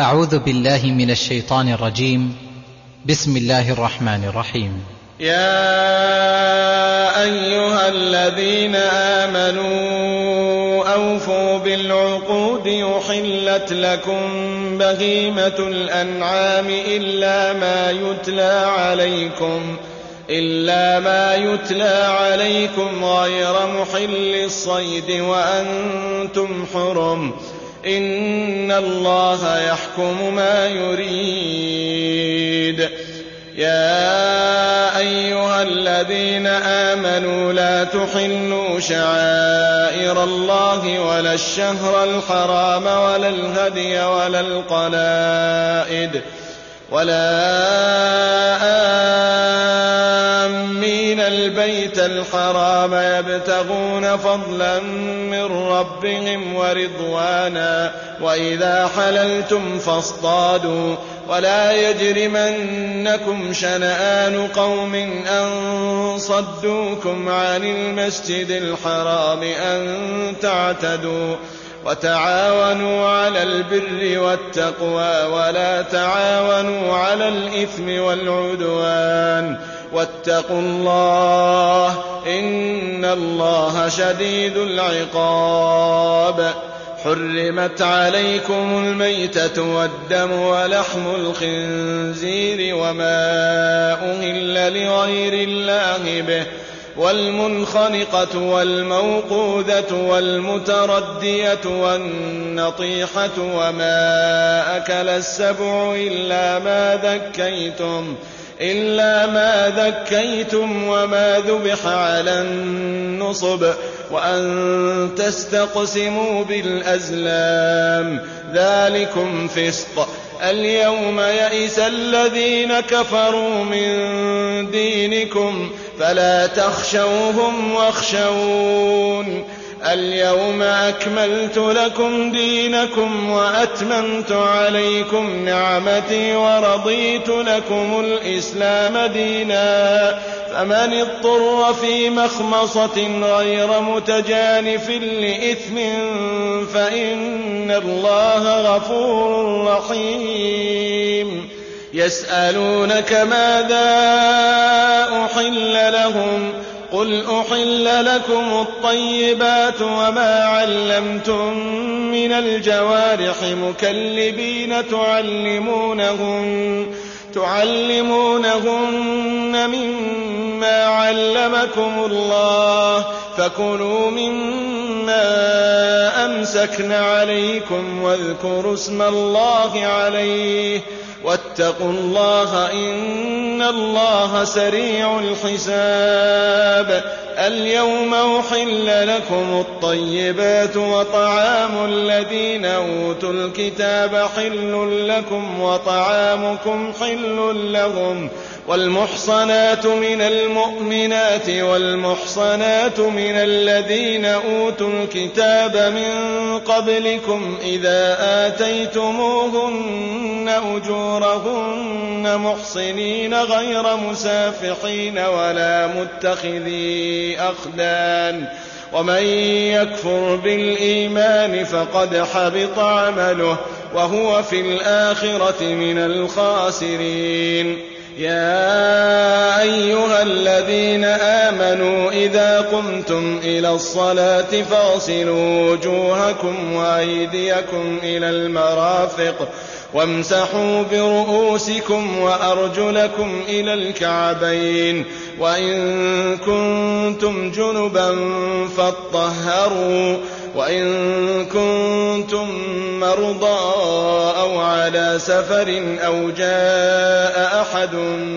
أعوذ بالله من الشيطان الرجيم. بسم الله الرحمن الرحيم. يا أيها الذين آمنوا أوفوا بالعقود يحلت لكم بهيمة الأنعام إلا ما يتلى عليكم غير محل الصيد وأنتم حرم إن الله يحكم ما يريد. يا أيها الذين آمنوا لا تحلوا شعائر الله ولا الشهر الحرام ولا الهدي ولا القلائد ولا آمين البيت الحرام يبتغون فضلا من ربهم ورضوانا وإذا حللتم فاصطادوا ولا يجرمنكم شنآن قوم أن صدوكم عن المسجد الحرام أن تعتدوا وتعاونوا على البر والتقوى ولا تعاونوا على الإثم والعدوان واتقوا الله إن الله شديد العقاب. حرمت عليكم الميتة والدم ولحم الخنزير وما أهل لغير الله به والمنخنقة والموقوذة والمتردية والنطيحة وما أكل السبع إلا ما ذكيتم وما ذبح على النصب وأن تستقسموا بالأزلام ذلكم فسق. اليوم يئس الذين كفروا من دينكم فلا تخشوهم واخشون. اليوم أكملت لكم دينكم وأتممت عليكم نعمتي ورضيت لكم الإسلام دينا فمن اضطر في مخمصة غير متجانف لإثم فإن الله غفور رحيم. يسألونك ماذا أحل لهم قل أحل لكم الطيبات وما علمتم من الجوارح مكلبين تعلمونهن مما علمكم الله فكلوا مما أمسكن عليكم واذكروا اسم الله عليه واتقوا الله إن الله سريع الحساب. اليوم أحل لكم الطيبات وطعام الذين أوتوا الكتاب حل لكم وطعامكم حل لهم والمحصنات من المؤمنات والمحصنات من الذين أوتوا الكتاب من قبلكم إذا آتيتموهن أجورهن محصنين غير مسافحين ولا متخذي أخدان ومن يكفر بالإيمان فقد حبط عمله وهو في الآخرة من الخاسرين. يا أيها الذين آمنوا إذا قمتم إلى الصلاة فاغسلوا وجوهكم وأيديكم إلى المرافق وامسحوا برؤوسكم وأرجلكم إلى الكعبين وإن كنتم جنبا فاطهروا وإن كنتم مرضى أو على سفر أو جاء أحد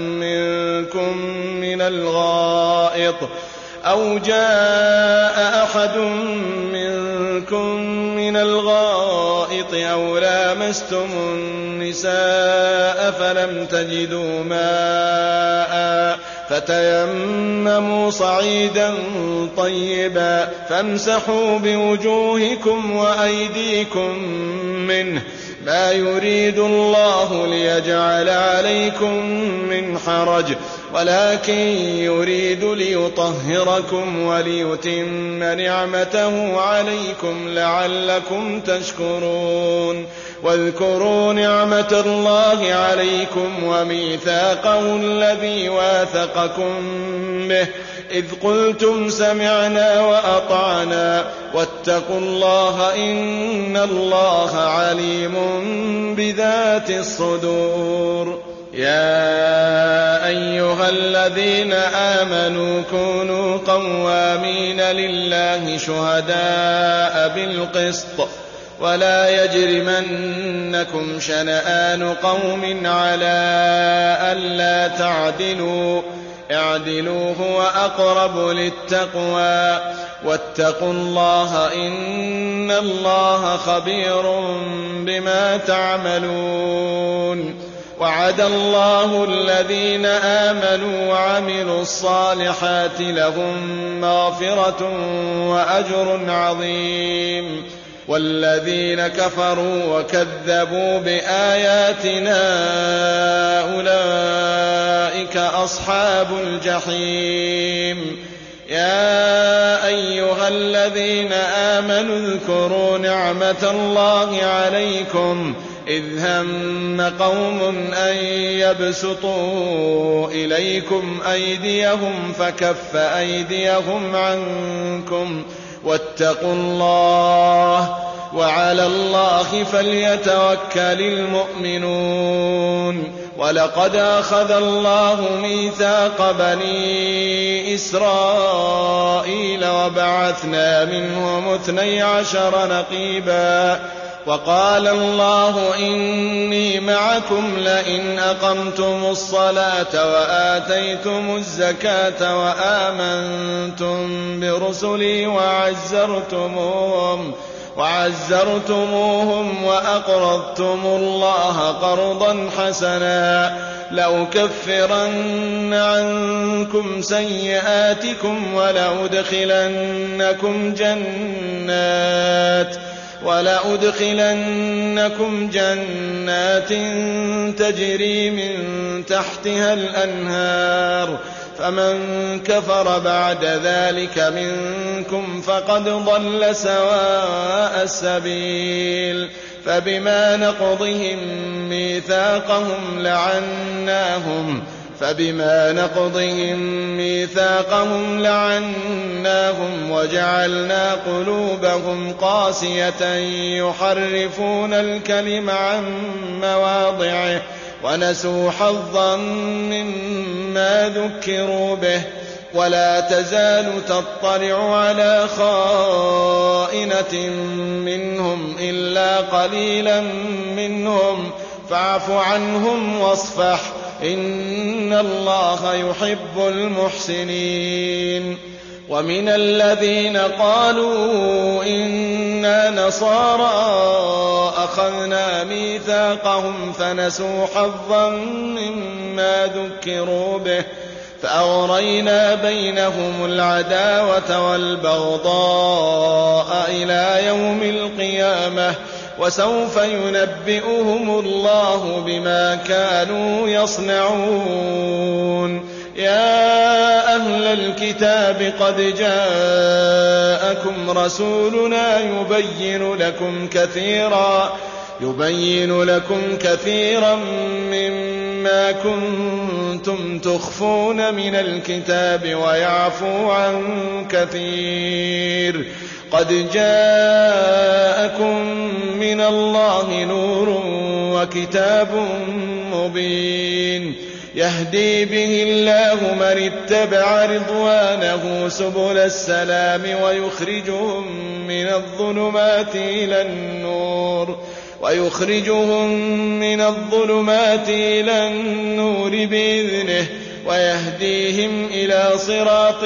منكم من الغائط أو لامستم النساء فلم تجدوا ماء فتيمموا صعيدا طيبا فامسحوا بوجوهكم وأيديكم منه ما يريد الله ليجعل عليكم من حرج ولكن يريد ليطهركم وليتم نعمته عليكم لعلكم تشكرون. واذكروا نعمة الله عليكم وميثاقه الذي واثقكم به إذ قلتم سمعنا وأطعنا واتقوا الله إن الله عليم بذات الصدور. يا أيها الذين آمنوا كونوا قوامين لله شهداء بالقسط ولا يجرمنكم شنآن قوم على ألا تعدلوا اعدلوا هو أقرب للتقوى واتقوا الله إن الله خبير بما تعملون. وعد الله الذين آمنوا وعملوا الصالحات لهم مغفرة وأجر عظيم والذين كفروا وكذبوا بآياتنا أولئك أصحاب الجحيم. يا أيها الذين آمنوا اذكروا نعمة الله عليكم إذ هم قوم أن يبسطوا إليكم أيديهم فكف أيديهم عنكم واتقوا الله وعلى الله فليتوكل المؤمنون. ولقد أخذ الله ميثاق بني إسرائيل وبعثنا منهم 12 نقيبا وقال الله إني معكم لئن أقمتم الصلاة وآتيتم الزكاة وآمنتم برسلي وعزرتموهم وأقرضتم الله قرضا حسنا لأكفرن عنكم سيئاتكم ولأدخلنكم جنات تجري من تحتها الأنهار فمن كفر بعد ذلك منكم فقد ضل سواء السبيل. فبما نقضهم ميثاقهم لعناهم وجعلنا قلوبهم قاسية يحرفون الكلم عن مواضعه ونسوا حظا مما ذكروا به ولا تزال تطلع على خائنة منهم إلا قليلا منهم فاعف عنهم واصفح إن الله يحب المحسنين. ومن الذين قالوا إنا نصارى أخذنا ميثاقهم فنسوا حظا مما ذكروا به فأغرينا بينهم العداوة والبغضاء إلى يوم القيامة وسوف ينبئهم الله بما كانوا يصنعون. يا أهل الكتاب قد جاءكم رسولنا يبين لكم كثيرا مما كنتم تخفون من الكتاب ويعفو عن كثير. قد جاءكم من الله نور وكتاب مبين يهدي به الله من اتبع رضوانه سبل السلام ويخرجهم من الظلمات إلى النور بإذنه ويهديهم إلى صراط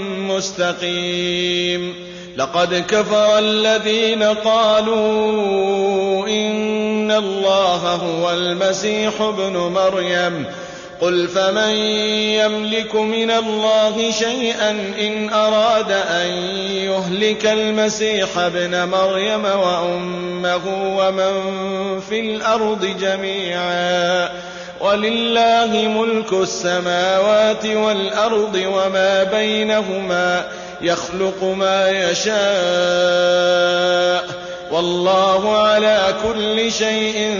مستقيم. لقد كفر الذين قالوا إن الله هو المسيح ابن مريم قل فمن يملك من الله شيئا إن أراد أن يهلك المسيح ابن مريم وأمه ومن في الأرض جميعا ولله ملك السماوات والأرض وما بينهما يخلق ما يشاء والله على كل شيء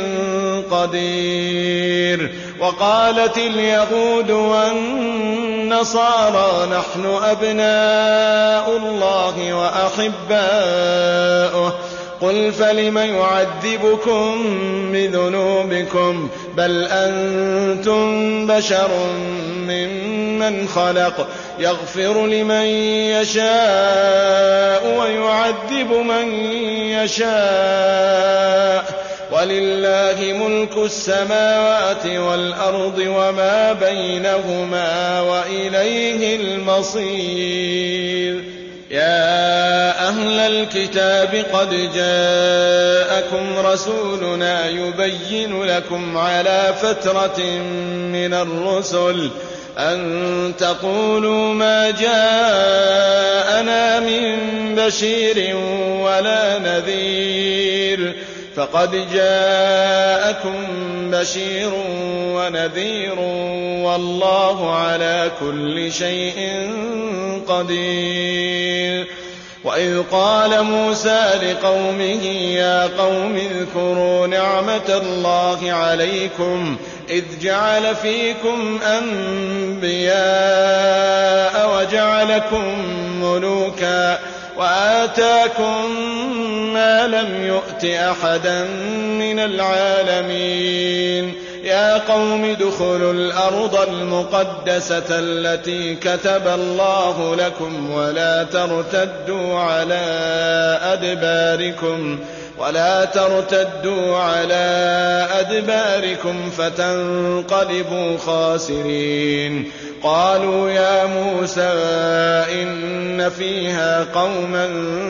قدير. وقالت اليهود والنصارى نحن أبناء الله وأحباؤه قل فلم يعذبكم بذنوبكم بل أنتم بشر ممن خلق يغفر لمن يشاء ويعذب من يشاء ولله ملك السماوات والأرض وما بينهما وإليه المصير. يا أهل الكتاب قد جاءكم رسولنا يبين لكم على فترة من الرسل أن تقولوا ما جاءنا من بشير ولا نذير فقد جاءكم بشير ونذير والله على كل شيء قدير. وإذ قال موسى لقومه يا قوم اذكروا نعمة الله عليكم إذ جعل فيكم أنبياء وجعلكم ملوكا وآتاكم ما لم يؤت أحدا من العالمين. يا قوم ادخلوا الأرض المقدسة التي كتب الله لكم ولا ترتدوا على أدباركم فتنقلبوا خاسرين. قالوا يا موسى إن فيها قوما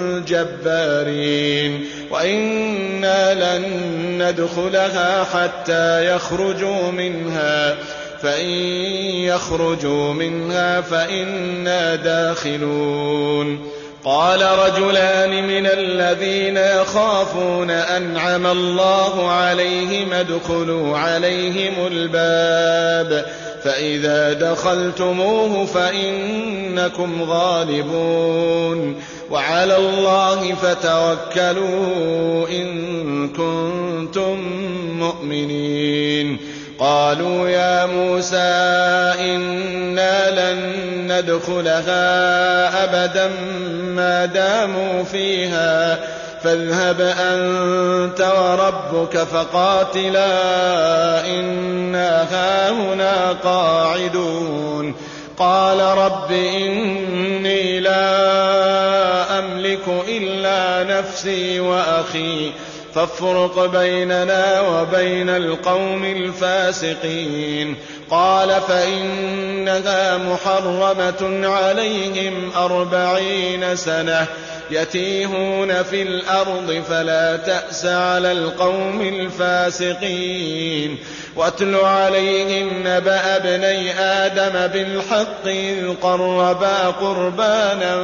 جبارين وإنا لن ندخلها حتى يخرجوا منها فإن يخرجوا منها فإنا داخلون. قال رجلان من الذين يخافون أنعم الله عليهم ادخلوا عليهم الباب فإذا دخلتموه فإنكم غالبون وعلى الله فتوكلوا إن كنتم مؤمنين. قالوا يا موسى إنا لن ندخلها أبدا ما داموا فيها فاذهب أنت وربك فقاتلا إنا هاهنا قاعدون. قال رب إني لا أملك إلا نفسي وأخي فافرق بيننا وبين القوم الفاسقين. قال فإنها محرمة عليهم 40 سنة يتيهون في الأرض فلا تأس على القوم الفاسقين. واتل عليهم نبأ ابني آدم بالحق إذ قربا قربانا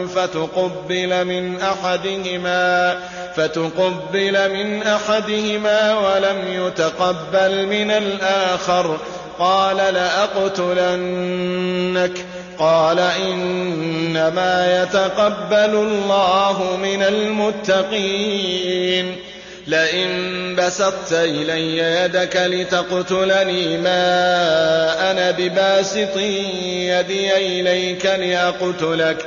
فتقبل من أحدهما ولم يتقبل من الآخر قال لأقتلنك قال إنما يتقبل الله من المتقين. لئن بسطت إلي يدك لتقتلني ما أنا بباسط يدي إليك لأقتلك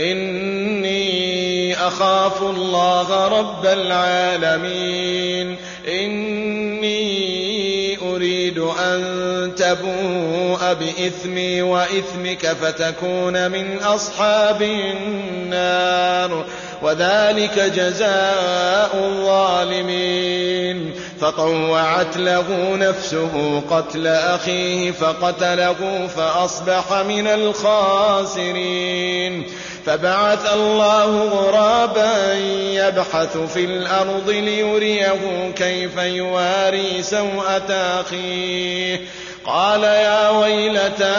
إني أخاف الله رب العالمين. إني أريد أن تبوء بإثمي وإثمك فتكون من أصحاب النار وذلك جزاء الظالمين. فطوعت له نفسه قتل أخيه فقتله فأصبح من الخاسرين. فبعث الله غرابا يبحث في الأرض ليريه كيف يواري سوءة أخيه قال يا ويلتى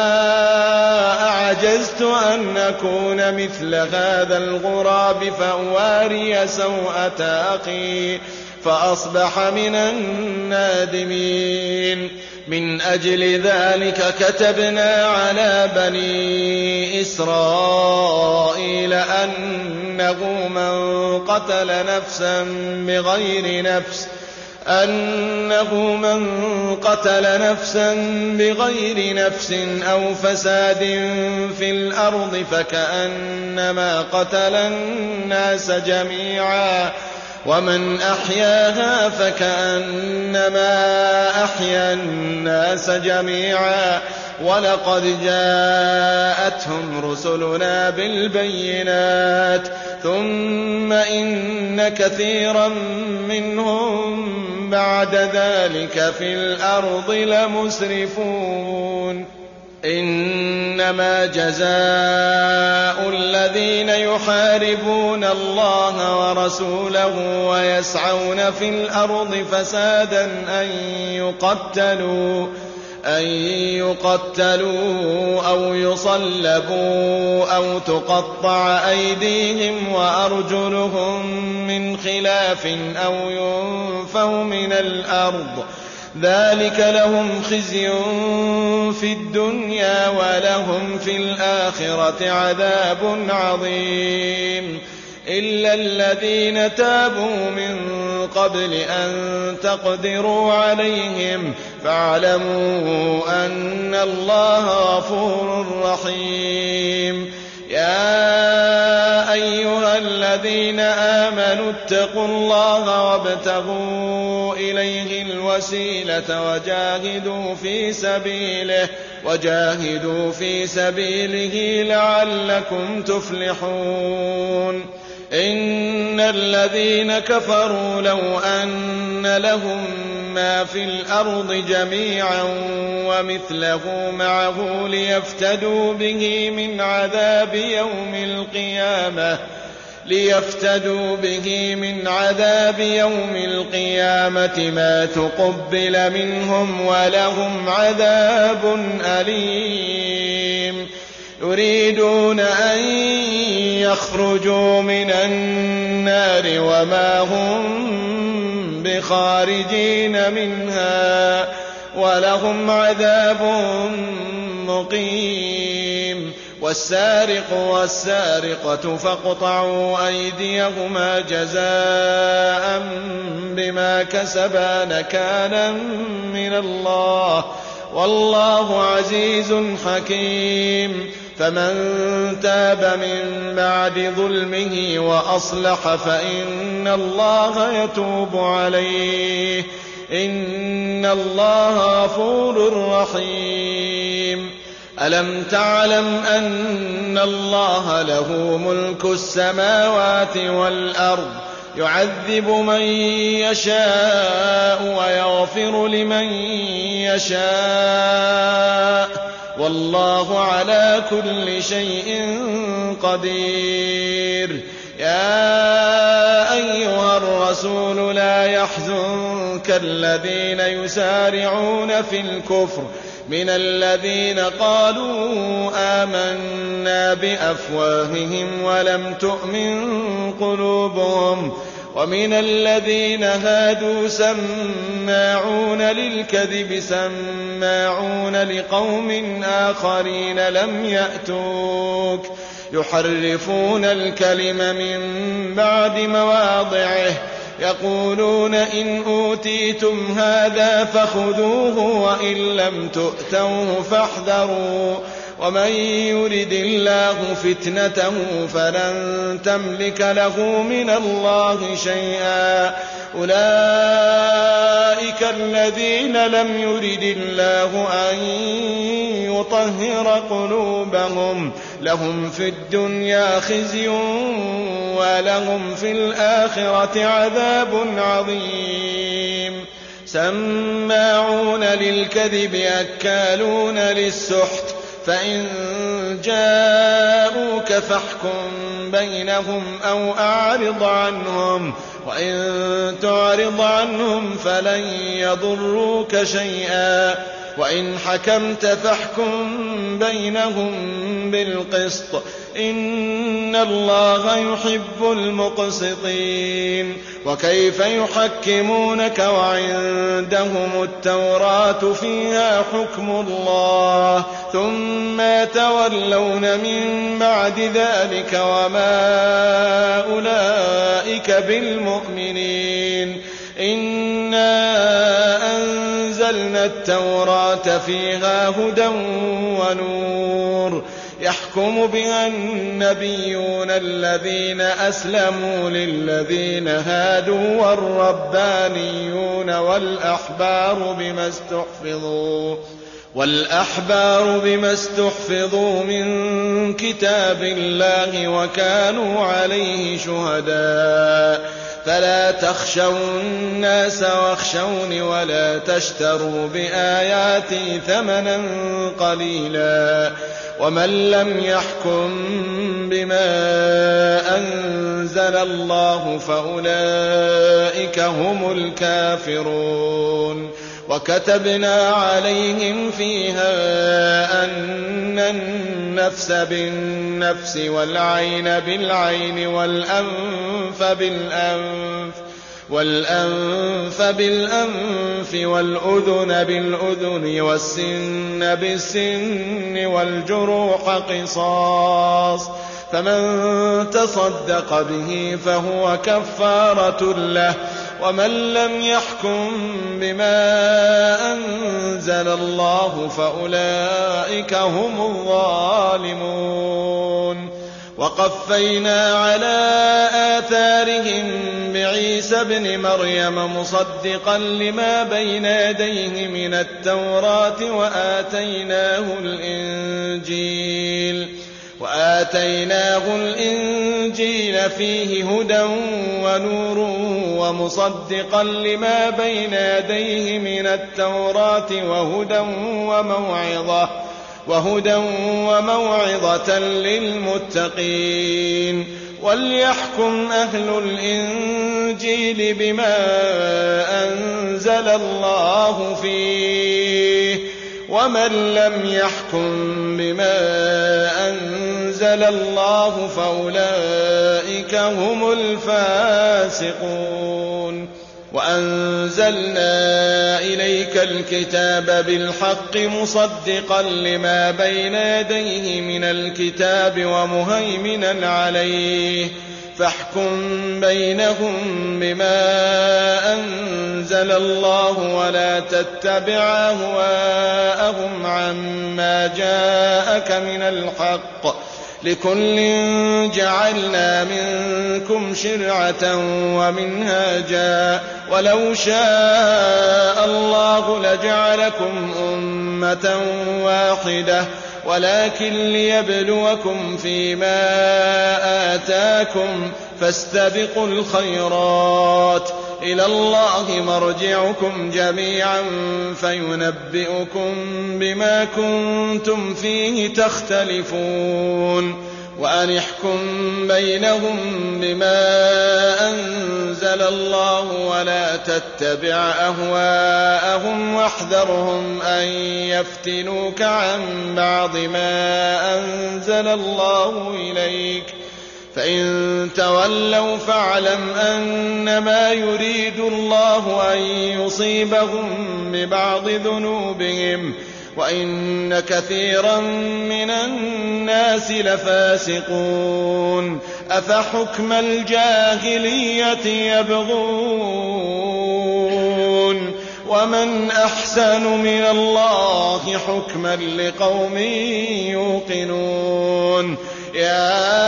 أعجزت أن أكون مثل هذا الغراب فأواري سوءة أخي فأصبح من النادمين. من أجل ذلك كتبنا على بني إسرائيل أنه من قتل نفسا بغير نفس أو فساد في الأرض فكأنما قتل الناس جميعا ومن أحياها فكأنما أحيا الناس جميعا ولقد جاءتهم رسلنا بالبينات ثم إن كثيرا منهم بعد ذلك في الأرض لمسرفون إنما جزاء الذين يحاربون الله ورسوله ويسعون في الأرض فسادا أن يقتلوا أو يصلبوا أو تقطع أيديهم وأرجلهم من خلاف أو ينفوا من الأرض ذلك لهم خزي في الدنيا ولهم في الآخرة عذاب عظيم إلا الذين تابوا من قبل أن تقدروا عليهم فاعلموا أن الله غفور رحيم يا أيها الذين آمنوا اتقوا الله وابتغوا إليه الوسيلة وجاهدوا في سبيله لعلكم تفلحون إن الذين كفروا لو أن لهم ما في الأرض جميعا ومثله معه ليفتدوا به من عذاب يوم القيامة ما تقبل منهم ولهم عذاب أليم يريدون أن يخرجوا من النار وما هم بخارجين منها ولهم عذاب مقيم والسارق والسارقة فاقطعوا أيديهما جزاء بما كسبا نكالا من الله والله عزيز حكيم فمن تاب من بعد ظلمه وأصلح فإن الله يتوب عليه إن الله غفور رحيم ألم تعلم أن الله له ملك السماوات والأرض يعذب من يشاء ويغفر لمن يشاء والله على كل شيء قدير يا أيها الرسول لا يحزنك الذين يسارعون في الكفر من الذين قالوا آمنا بأفواههم ولم تؤمن قلوبهم ومن الذين هادوا سماعون للكذب سماعون لقوم آخرين لم يأتوك يحرفون الكلم من بعد مواضعه يقولون إن أوتيتم هذا فخذوه وإن لم تؤتوه فاحذروا ومن يرد الله فتنته فلن تملك له من الله شيئا أولئك الذين لم يرد الله أن يطهر قلوبهم لهم في الدنيا خزي ولهم في الآخرة عذاب عظيم سماعون للكذب أكالون للسحت فإن جاءوك فاحكم بينهم أو أعرض عنهم وإن تعرض عنهم فلن يضروك شيئا وإن حكمت فاحكم بينهم بالقسط إن الله يحب المقسطين. وكيف يحكمونك وعندهم التوراة فيها حكم الله ثم يتولون من بعد ذلك وما أولئك بالمؤمنين. إنا أنزلنا التوراة فيها هدى ونور يحكم بها النبيون الذين أسلموا للذين هادوا والربانيون والأحبار بما استحفظوا من كتاب الله وكانوا عليه شهداء. فلا تخشوا الناس واخشوني ولا تشتروا بآياتي ثمنا قليلا. ومن لم يحكم بما أنزل الله فأولئك هم الكافرون. وكتبنا عليهم فيها أن النفس بالنفس والعين بالعين والأنف بالأنف والأذن بالأذن والسن بالسن والجروح قصاص فمن تصدق به فهو كفارة له. ومن لم يحكم بما أنزل الله فأولئك هم الظالمون. وقفينا على آثارهم بعيسى ابن مريم مصدقا لما بين يديه من التوراة وآتيناه الإنجيل فيه هدى ونور ومصدقا لما بين يديه من التوراة وهدى وموعظة للمتقين. وليحكم أهل الإنجيل بما أنزل الله فيه ومن لم يحكم بما أنزل الله فأولئك هم الفاسقون. وأنزلنا إليك الكتاب بالحق مصدقا لما بين يديه من الكتاب ومهيمنا عليه فاحكم بينهم بما أنزل الله ولا تتبع أهواءهم عما جاءك من الحق لكل جعلنا منكم شرعة ومنهاجا ولو شاء الله لجعلكم أمة واحدة ولكن ليبلوكم فيما آتاكم فاستبقوا الخيرات إلى الله مرجعكم جميعا فينبئكم بما كنتم فيه تختلفون. وأن احكم بينهم بما أنزل الله ولا تتبع أهواءهم واحذرهم أن يفتنوك عن بعض ما أنزل الله إليك فإن تولوا فاعلم أنما يريد الله أن يصيبهم ببعض ذنوبهم وإن كثيرا من الناس لفاسقون. أفحكم الجاهلية يبغون ومن أحسن من الله حكما لقوم يوقنون. يا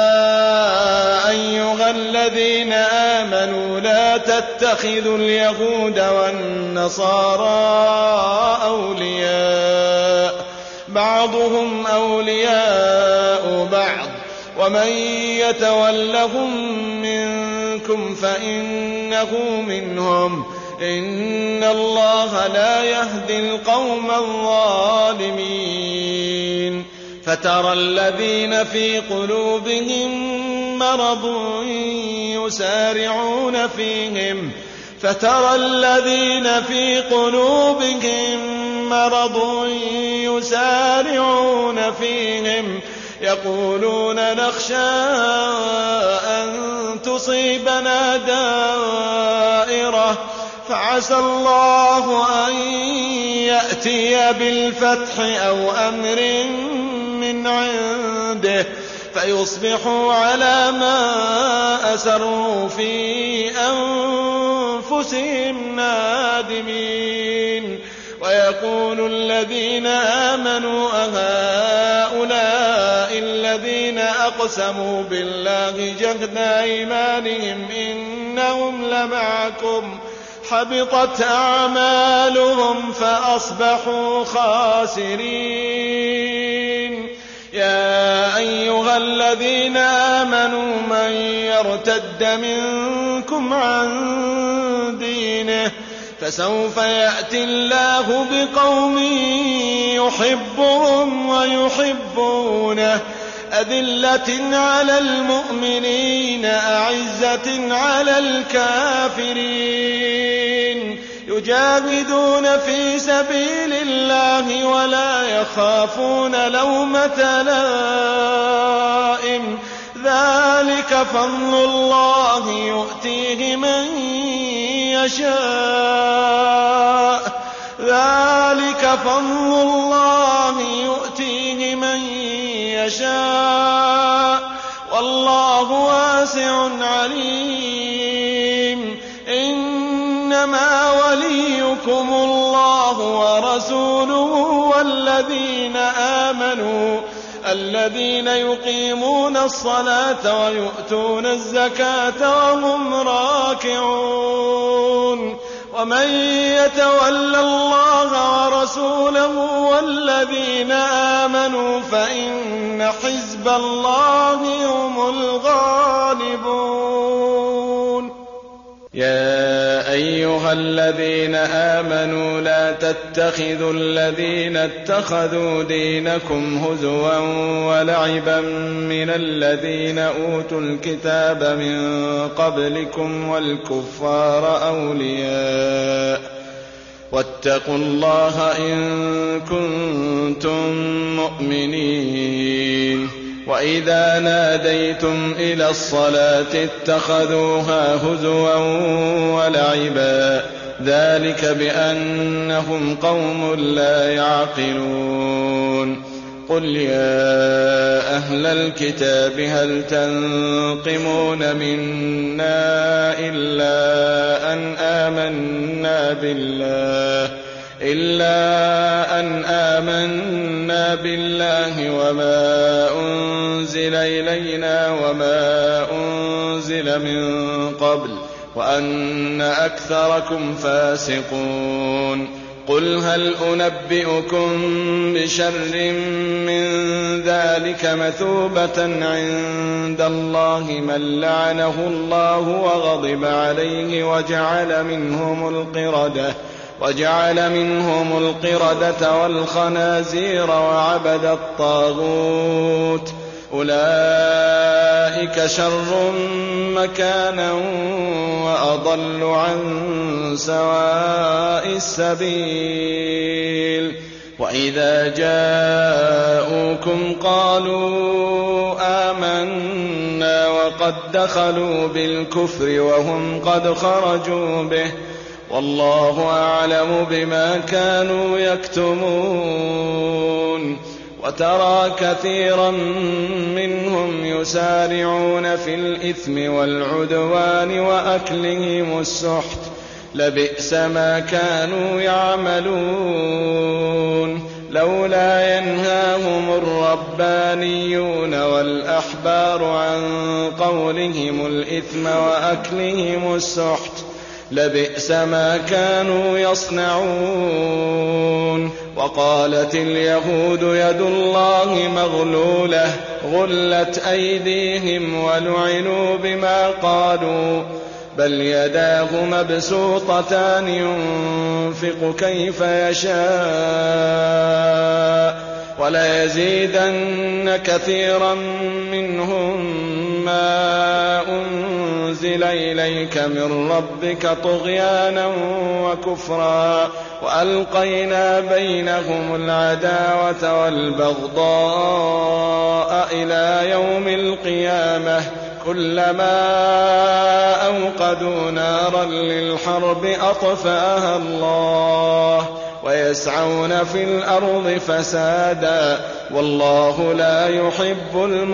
أيها الذين آمنوا لا تتخذوا اليهود والنصارى أولياء بعضهم أولياء بعض ومن يتولهم منكم فإنه منهم إن الله لا يهدي القوم الظالمين. فترى الذين في قلوبهم مرض يسارعون فيهم فترى الذين في قلوبهم مرض يسارعون فيهم يقولون نخشى أن تصيبنا دائرة فعسى الله أن يأتي بالفتح أو أمر من عنده فيصبحوا على ما أسروا في أنفسهم نادمين ويقول الذين آمنوا أهؤلاء الذين أقسموا بالله جهد أيمانهم إنهم لمعكم حبطت أعمالهم فأصبحوا خاسرين يا أيها الذين آمنوا من يرتد منكم عن دينه فسوف يأتي الله بقوم يحبهم ويحبونه أذلة على المؤمنين أعزة على الكافرين يجاهدون في سبيل الله ولا يخافون لومة لائم ذلك فضل الله يؤتيه من يشاء ذلك فضل الله يؤتيه من يشاء والله واسع عليم إنما وليكم الله ورسوله والذين آمنوا الذين يقيمون الصلاة ويؤتون الزكاة وهم راكعون ومن يتول الله ورسوله والذين آمنوا فإن حزب الله هم الغالبون يا أيها الذين آمنوا لا تتخذوا الذين اتخذوا دينكم هزوا ولعبا من الذين أوتوا الكتاب من قبلكم والكفار أولياء واتقوا الله إن كنتم مؤمنين وإذا ناديتم إلى الصلاة اتخذوها هزوا ولعبا ذلك بأنهم قوم لا يعقلون قل يا أهل الكتاب هل تنقمون منا إلا أن آمنا بالله وما أنزل إلينا وما أنزل من قبل وأن أكثركم فاسقون قل هل أنبئكم بشر من ذلك مثوبة عند الله من لعنه الله وغضب عليه وجعل منهم القردة والخنازير وعبد الطاغوت أولئك شر مكانا وأضل عن سواء السبيل وإذا جاءوكم قالوا آمنا وقد دخلوا بالكفر وهم قد خرجوا به والله أعلم بما كانوا يكتمون وترى كثيرا منهم يسارعون في الإثم والعدوان وأكلهم السحت لبئس ما كانوا يعملون لولا ينهاهم الربانيون والأحبار عن قولهم الإثم وأكلهم السحت لبئس ما كانوا يصنعون وقالت اليهود يد الله مغلولة غلت أيديهم ولعنوا بما قالوا بل يداه مبسوطتان ينفق كيف يشاء وليزيدن كثيرا منهم ما أنزل إليك من ربك طغيانا وكفرا وألقينا بينهم العداوة والبغضاء إلى يوم القيامة كلما أوقدوا نارا للحرب أطفأها الله ويسعون في الأرض فسادا والله لا يحب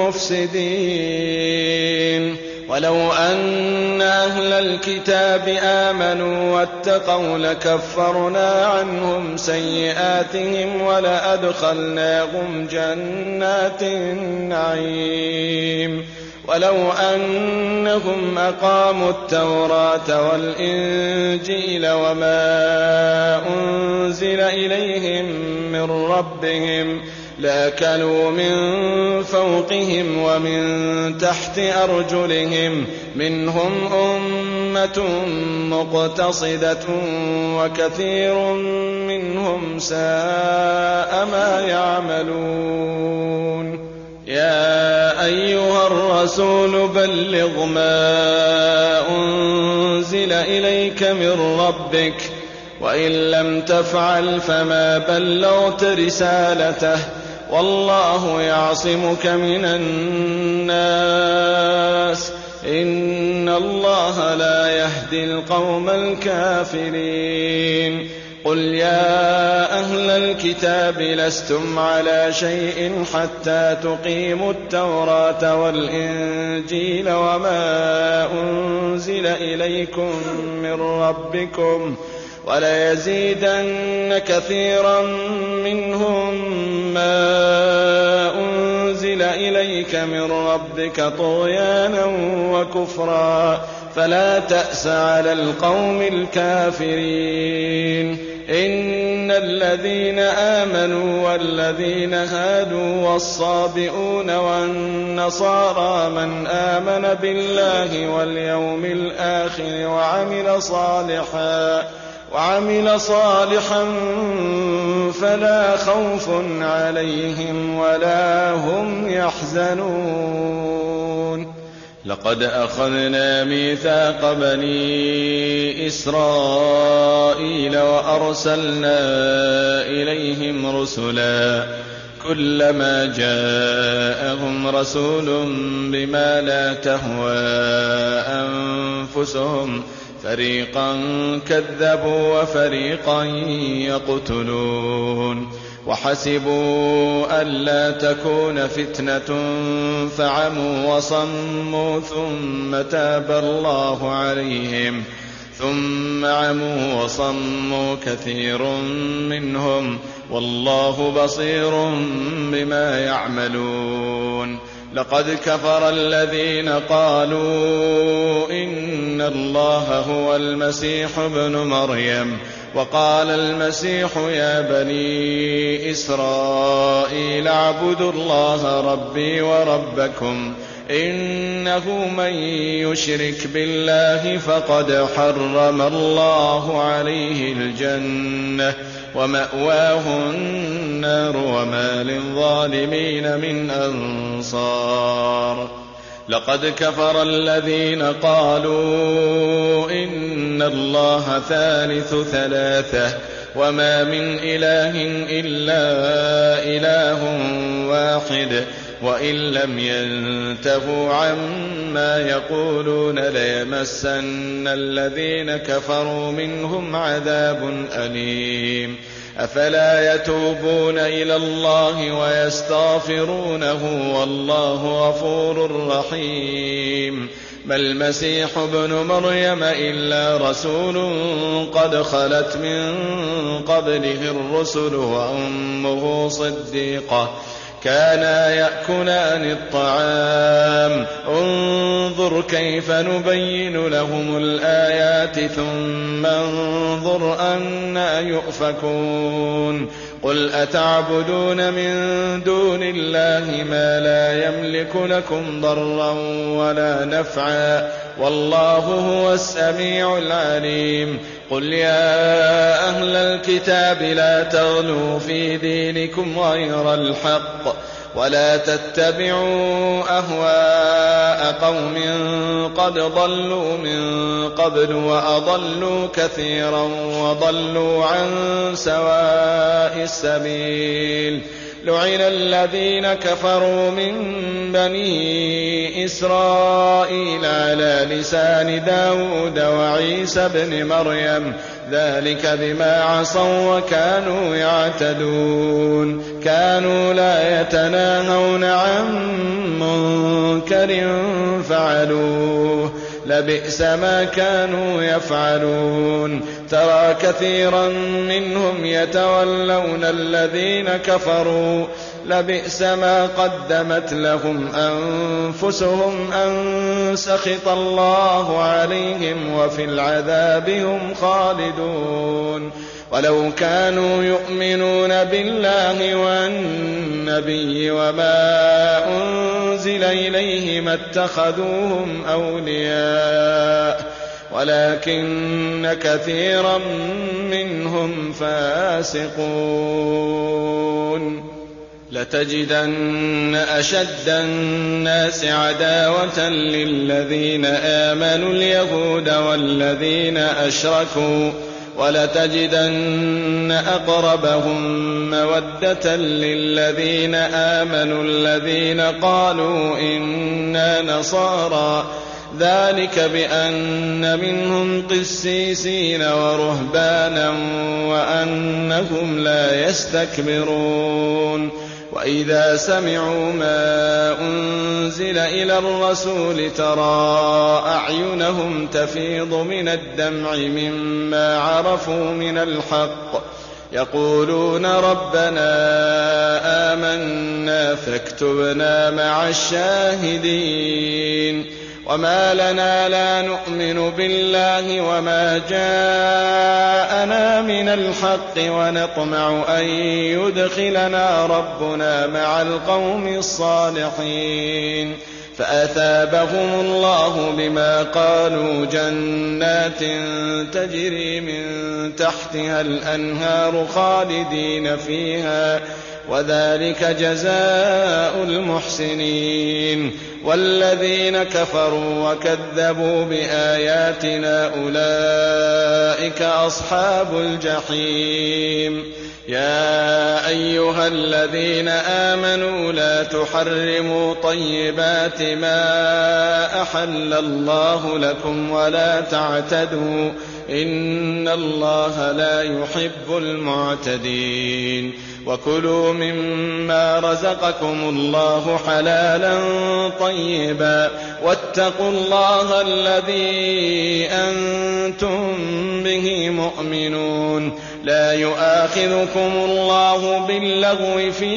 المفسدين. ولو أن أهل الكتاب آمنوا واتقوا لكفرنا عنهم سيئاتهم ولأدخلناهم جنات النعيم ولو أنهم أقاموا التوراة والإنجيل وما أنزل إليهم من ربهم لأكلوا من فوقهم ومن تحت أرجلهم منهم أمة مقتصدة وكثير منهم ساء ما يعملون. يا أيها الرسول بلغ ما أنزل إليك من ربك وإن لم تفعل فما بلغت رسالته والله يعصمك من الناس إن الله لا يهدي القوم الكافرين. قل يا أهل الكتاب لستم على شيء حتى تقيموا التوراة والإنجيل وما أنزل إليكم من ربكم وليزيدن كثيرا منهم ما أنزل إليك من ربك طغيانا وكفرا فلا تأس على القوم الكافرين. إن الذين آمنوا والذين هادوا والصابئون والنصارى من آمن بالله واليوم الآخر وعمل صالحا فلا خوف عليهم ولا هم يحزنون. لقد أخذنا ميثاق بني إسرائيل وأرسلنا إليهم رسلا كلما جاءهم رسول بما لا تهوى أنفسهم فريقا كذبوا وفريقا يقتلون وحسبوا ألا تكون فتنة فعموا وصموا ثم تاب الله عليهم ثم عموا وصموا كثير منهم والله بصير بما يعملون. لقد كفر الذين قالوا إن الله هو المسيح ابن مريم وقال المسيح يا بني إسرائيل اعبدوا الله ربي وربكم إنه من يشرك بالله فقد حرم الله عليه الجنة ومأواه النار وما للظالمين من أنصار. لقد كفر الذين قالوا إن الله ثالث ثلاثة وما من إله إلا إله واحد وإن لم ينتهوا عما يقولون ليمسن الذين كفروا منهم عذاب أليم. أفلا يتوبون إلى الله ويستغفرونه والله غفور رحيم. ما المسيح ابن مريم إلا رسول قد خلت من قبله الرسل وأمه صديقة كانا يأكلان الطعام انظر كيف نبين لهم الآيات ثم انظر أنى يؤفكون. قل أتعبدون من دون الله ما لا يملك لكم ضرا ولا نفعا والله هو السميع العليم. قل يا أهل الكتاب لا تغلوا في دينكم غير الحق ولا تتبعوا أهواء قوم قد ضلوا من قبل وأضلوا كثيرا وضلوا عن سواء السبيل. لعن الذين كفروا من بني إسرائيل على لسان داود وعيسى بن مريم ذلك بما عصوا وكانوا يعتدون كانوا لا يتناهون عن منكر فعلوه لبئس ما كانوا يفعلون. ترى كثيرا منهم يتولون الذين كفروا لبئس ما قدمت لهم أنفسهم أن سخط الله عليهم وفي العذاب هم خالدون. ولو كانوا يؤمنون بالله والنبي وما أنزل إليه ما اتخذوهم أولياء ولكن كثيرا منهم فاسقون. لتجدن أشد الناس عداوة للذين آمنوا اليهود والذين أشركوا ولتجدن أقربهم مودة للذين آمنوا الذين قالوا إنا نصارى ذلك بأن منهم قسيسين ورهبانا وأنهم لا يستكبرون. وإذا سمعوا ما أنزل إلى الرسول ترى أعينهم تفيض من الدمع مما عرفوا من الحق يقولون ربنا آمنا فاكتبنا مع الشاهدين. وما لنا لا نؤمن بالله وما جاءنا من الحق ونطمع أن يدخلنا ربنا مع القوم الصالحين. فأثابهم الله بما قالوا جنات تجري من تحتها الأنهار خالدين فيها وذلك جزاء المحسنين. والذين كفروا وكذبوا بآياتنا أولئك أصحاب الجحيم. يا أيها الذين آمنوا لا تحرموا طيبات ما أحل الله لكم ولا تعتدوا إن الله لا يحب المعتدين. وكلوا مما رزقكم الله حلالا طيبا واتقوا الله الذي أنتم به مؤمنون. لا يؤاخذكم الله باللغو في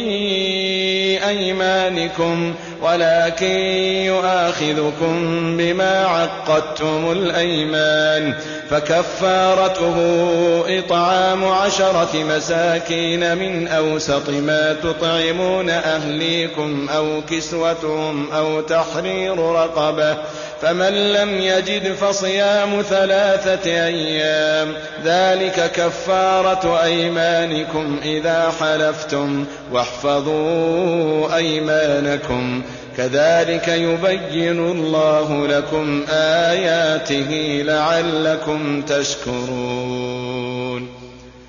أيمانكم ولكن يؤاخذكم بما عقدتم الأيمان فكفارته إطعام 10 مساكين من أوسط ما تطعمون أهليكم أو كسوتهم أو تحرير رقبة فمن لم يجد فصيام 3 أيام ذلك كفارة أيمانكم إذا حلفتم واحفظوا أيمانكم كذلك يبين الله لكم آياته لعلكم تشكرون.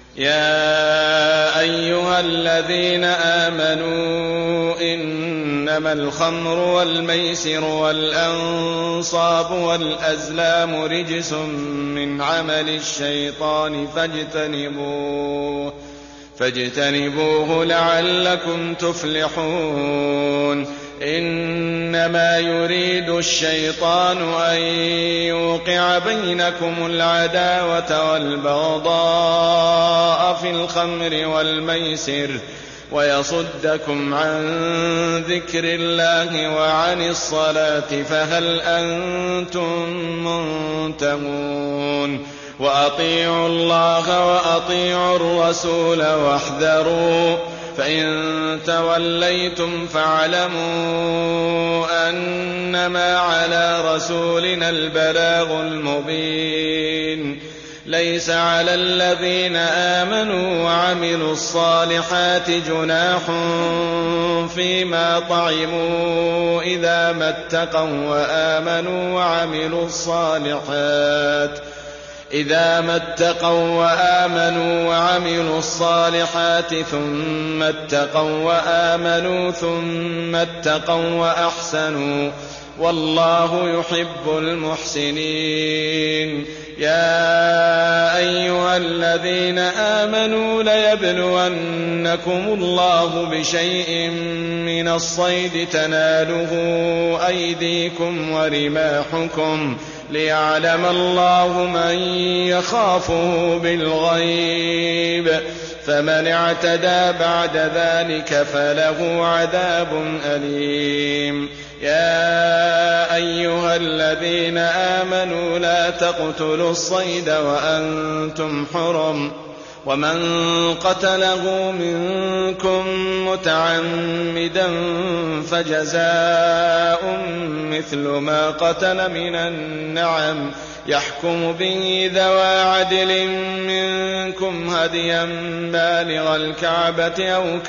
يا أيها الذين آمنوا إنما الخمر والميسر والأنصاب والأزلام رجس من عمل الشيطان فاجتنبوه لعلكم تفلحون. إنما يريد الشيطان أن يوقع بينكم العداوة والبغضاء في الخمر والميسر ويصدكم عن ذكر الله وعن الصلاة فهل أنتم منتهون. وأطيعوا الله وأطيعوا الرسول واحذروا فإن توليتم فاعلموا أنما على رسولنا البلاغ المبين. ليس على الذين آمنوا وعملوا الصالحات جناح فيما طعموا إذا ما اتقوا وآمنوا وعملوا الصالحات ثم اتقوا وآمنوا ثم اتقوا وأحسنوا والله يحب المحسنين. يا أيها الذين آمنوا ليبلونكم الله بشيء من الصيد تناله أيديكم ورماحكم ليعلم الله من يخافه بالغيب، فمن اعتدى بعد ذلك فله عذاب أليم. يا أيها الذين آمنوا لا تقتلوا الصيد وأنتم حرم، ومن قتله منكم متعمدا فجزاء مثل ما قتل من النعم يحكم به ذوى عدل منكم هديا بالغ الكعبة أو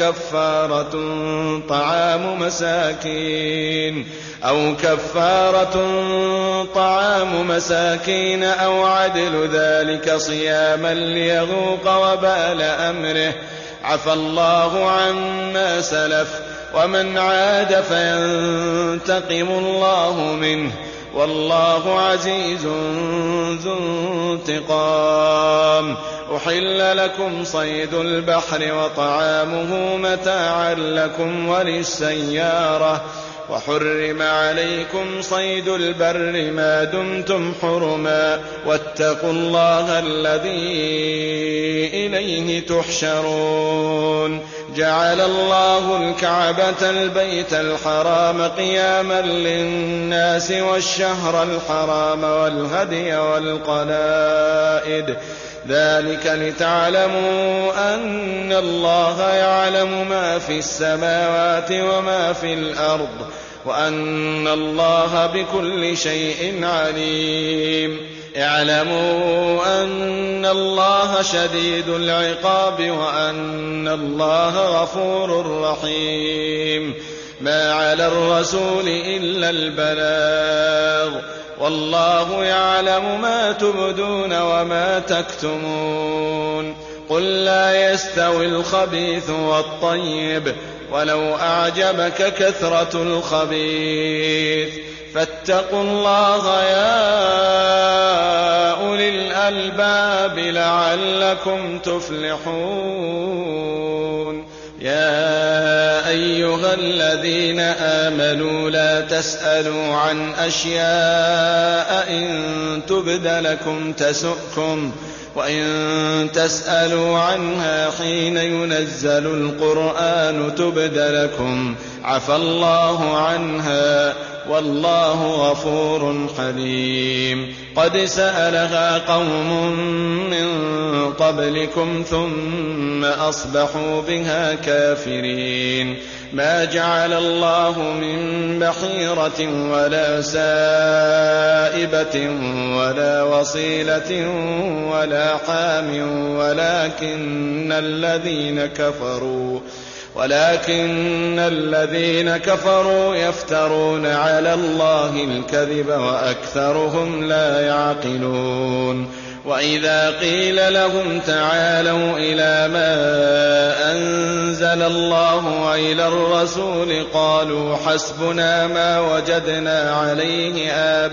كفارة طعام مساكين أو عدل ذلك صياما ليذوق وبال أمره، عفى الله عما سلف، ومن عاد فينتقم الله منه، والله عزيز ذو انتقام. أحل لكم صيد البحر وطعامه متاعا لكم وللسيارة، وحرم عليكم صيد البر ما دمتم حرما، واتقوا الله الذي إليه تحشرون. جعل الله الكعبة البيت الحرام قياما للناس والشهر الحرام والهدي والقلائد، ذلك لتعلموا أن الله يعلم ما في السماوات وما في الأرض، وأن الله بكل شيء عليم. اعلموا أن الله شديد العقاب وأن الله غفور رحيم. ما على الرسول إلا البلاغ، والله يعلم ما تبدون وما تكتمون. قل لا يستوي الخبيث والطيب ولو أعجبك كثرة الخبيث، فاتقوا الله يا أولي الألباب لعلكم تفلحون. يا أيها الذين آمنوا لا تسألوا عن أشياء إن تبد لكم تسؤكم، وإن تسألوا عنها حين ينزل القرآن تبد لكم عفى الله عنها، والله غفور حليم. قد سألها قوم من قبلكم ثم أصبحوا بها كافرين. ما جعل الله من بحيرة ولا سائبة ولا وصيلة ولا حام ولكن الذين كفروا يفترون على الله الكذب وأكثرهم لا يعقلون. وإذا قيل لهم تعالوا إلى ما أنزل الله وإلى الرسول قالوا حسبنا ما وجدنا عليه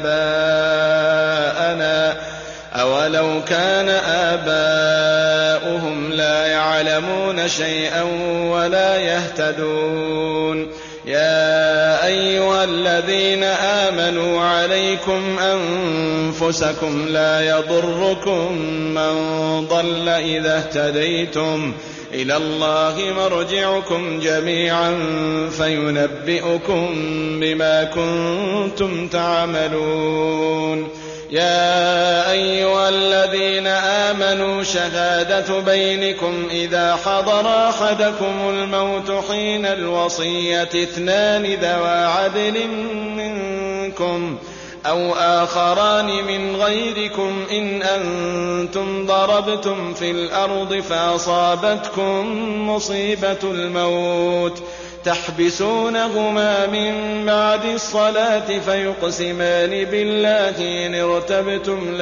آباءنا أولو كان آباؤهم لا يعلمون شيئا ولا يهتدون. يا أيها الذين آمنوا عليكم أنفسكم لا يضركم من ضل إذا اهتديتم، إلى الله مرجعكم جميعا فينبئكم بما كنتم تعملون. يا أيها الذين آمنوا شهادة بينكم إذا حضر أحدكم الموت حين الوصية 2 ذوى عدل منكم أو آخران من غيركم إن أنتم ضربتم في الأرض فأصابتكم مصيبة الموت تحبسونهما من بعد الصلاة فيقسمان بالله إن ارتبتم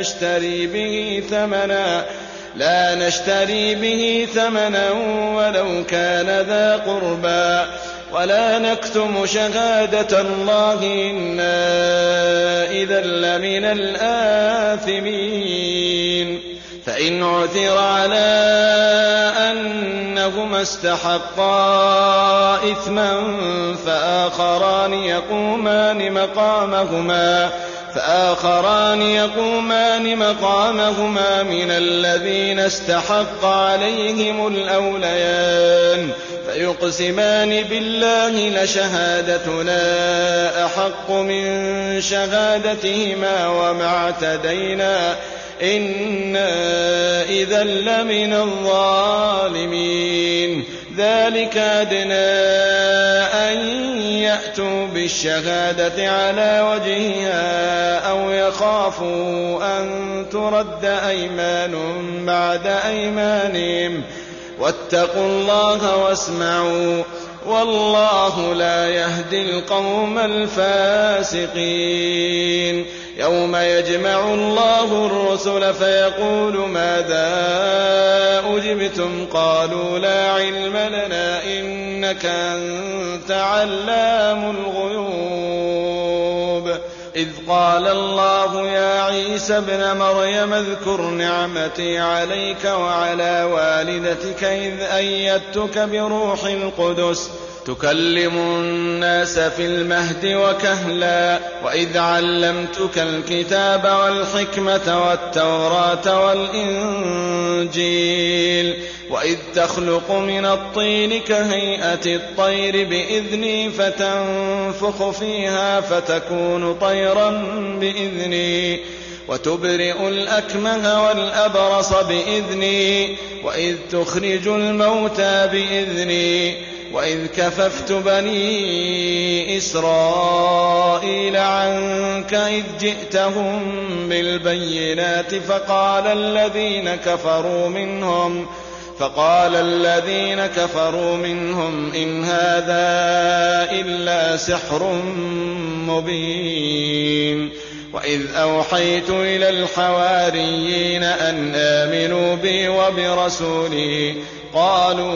لا نشتري به ثمنا ولو كان ذا قربى ولا نكتم شهادة الله إنا إذا لمن الآثمين فإن عثر على أنهما استحقا إثما فآخران يقومان مقامهما من الذين استحق عليهم الأوليان فيقسمان بالله لشهادتنا أحق من شهادتهما وما اعتدينا إنا إذا لمن الظالمين ذلك أدنى أن يأتوا بالشهادة على وجهها أو يخافوا أن ترد أيمان بعد أيمانهم واتقوا الله واسمعوا والله لا يهدي القوم الفاسقين يوم يجمع الله الرسل فيقول ماذا أجبتم قالوا لا علم لنا إنك أنت علام الغيوب إذ قال الله يا عيسى ابن مريم اذكر نعمتي عليك وعلى والدتك إذ أيدتك بروح القدس تكلم الناس في المهد وكهلا وإذ علمتك الكتاب والحكمة والتوراة والإنجيل وإذ تخلق من الطين كهيئة الطير بإذني فتنفخ فيها فتكون طيرا بإذني وتبرئ الأكمه والأبرص بإذني وإذ تخرج الموتى بإذني وإذ كففت بني إسرائيل عنك إذ جئتهم بالبينات فقال الذين كفروا منهم إن هذا إلا سحر مبين وإذ أوحيت إلى الحواريين أن آمنوا بي وبرسولي قالوا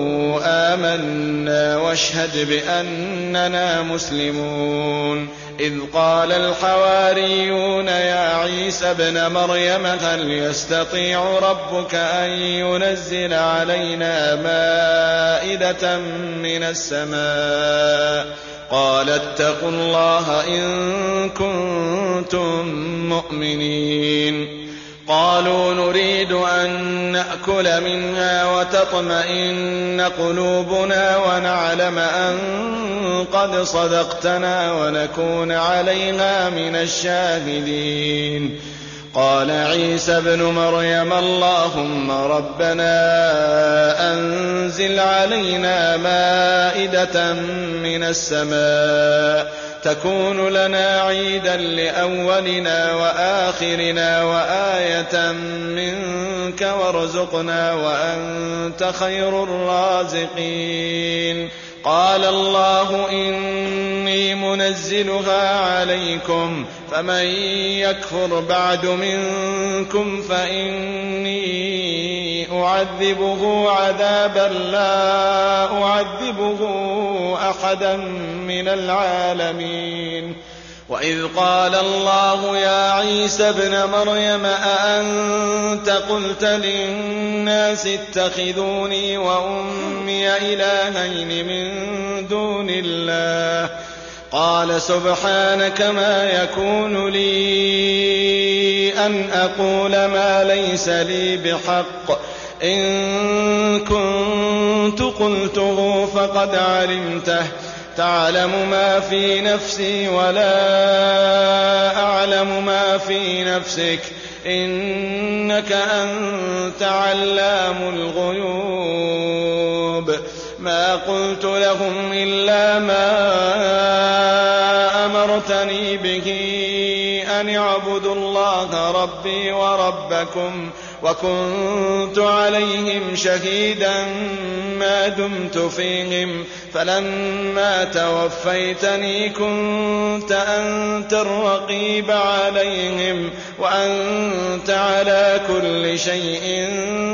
آمنا واشهد بأننا مسلمون إذ قال الحواريون يا عيسى ابن مريم هل يستطيع ربك أن ينزل علينا مائدة من السماء قال اتقوا الله إن كنتم مؤمنين قالوا نريد أن نأكل منها وتطمئن قلوبنا ونعلم أن قد صدقتنا ونكون عليها من الشاهدين قال عيسى ابن مريم اللهم ربنا أنزل علينا مائدة من السماء تكون لنا عيدا لأولنا وآخرنا وآية منك وارزقنا وأنت خير الرازقين قال الله إني منزلها عليكم فمن يكفر بعد منكم فإني أعذبه عذابا لا أعذبه أحدا من العالمين وإذ قال الله يا عيسى ابن مريم أأنت قلت للناس اتخذوني وأمي إلهين من دون الله قال سبحانك ما يكون لي أن أقول ما ليس لي بحق إن كنت قلته فقد علمته تعلم ما في نفسي ولا أعلم ما في نفسك إنك أنت علام الغيوب ما قلت لهم إلا ما أمرتني به الله ربي وربكم وكنت عليهم شهيدا ما دمت فيهم فلما توفيتني كنت أنت الرقيب عليهم وأنت على كل شيء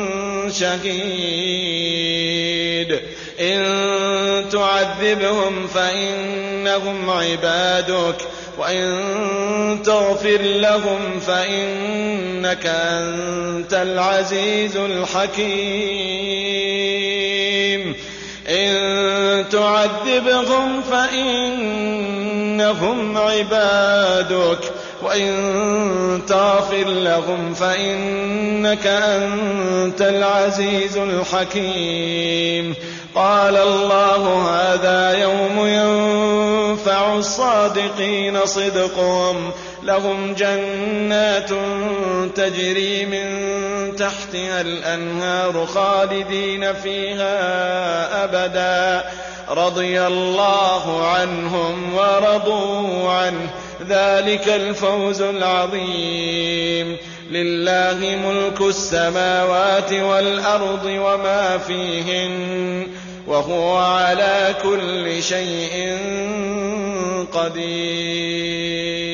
شهيد إن تعذبهم فإنهم عبادك وإن تغفر لهم فإنك أنت العزيز الحكيم إن تعذبهم فإنهم عبادك وإن تغفر لهم فإنك أنت العزيز الحكيم قال الله هذا يوم ينفع الصادقين صدقهم لهم جنات تجري من تحتها الأنهار خالدين فيها أبدا رضي الله عنهم ورضوا عنه ذلك الفوز العظيم لله ملك السماوات والأرض وما فيهن وهو على كل شيء قدير